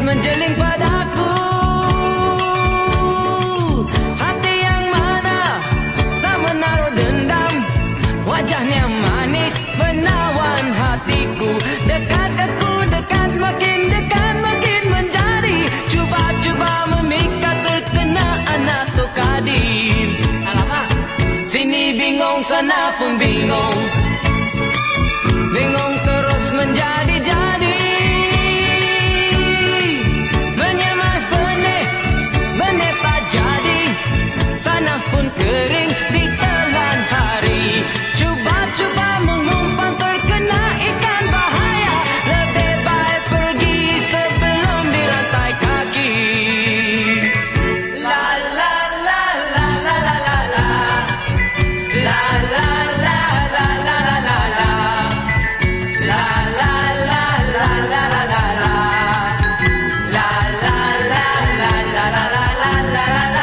menjeling padaku. Hati yang mana tak menaruh dendam, wajahnya manis menawan hatiku. Dekat aku, dekat makin menjadi. Cuba-cuba memikat terkena anak tokadim. Alamak, sini bingung sana pun bingung, bingung terus menjadi-jadi. Menyamar benih tak jadi, tanah pun kering ditelan hari. Cuba-cuba mengumpan terkena ikan bahaya, lebih baik pergi sebelum dirantai kaki. La la la la la la la la, la la la la la la la la, la la la la la la la la, la la la la la la la la la la la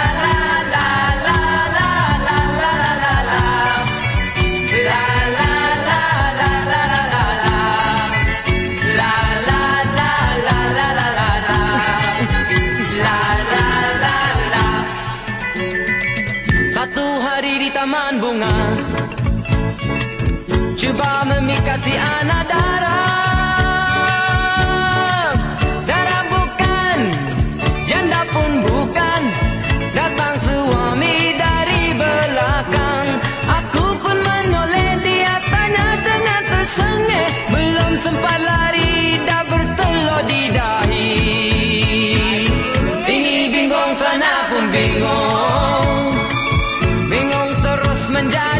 Satu hari di taman bunga, cuba memikat si anak darah. Darah bukan, janda pun bukan, datang suami dari belakang. Aku pun menoleh, dia tanya dengan tersengih. Belum sempat lari, dah bertelur di dahi. Sini bingung, sana pun bingung, bingung terus menjadi.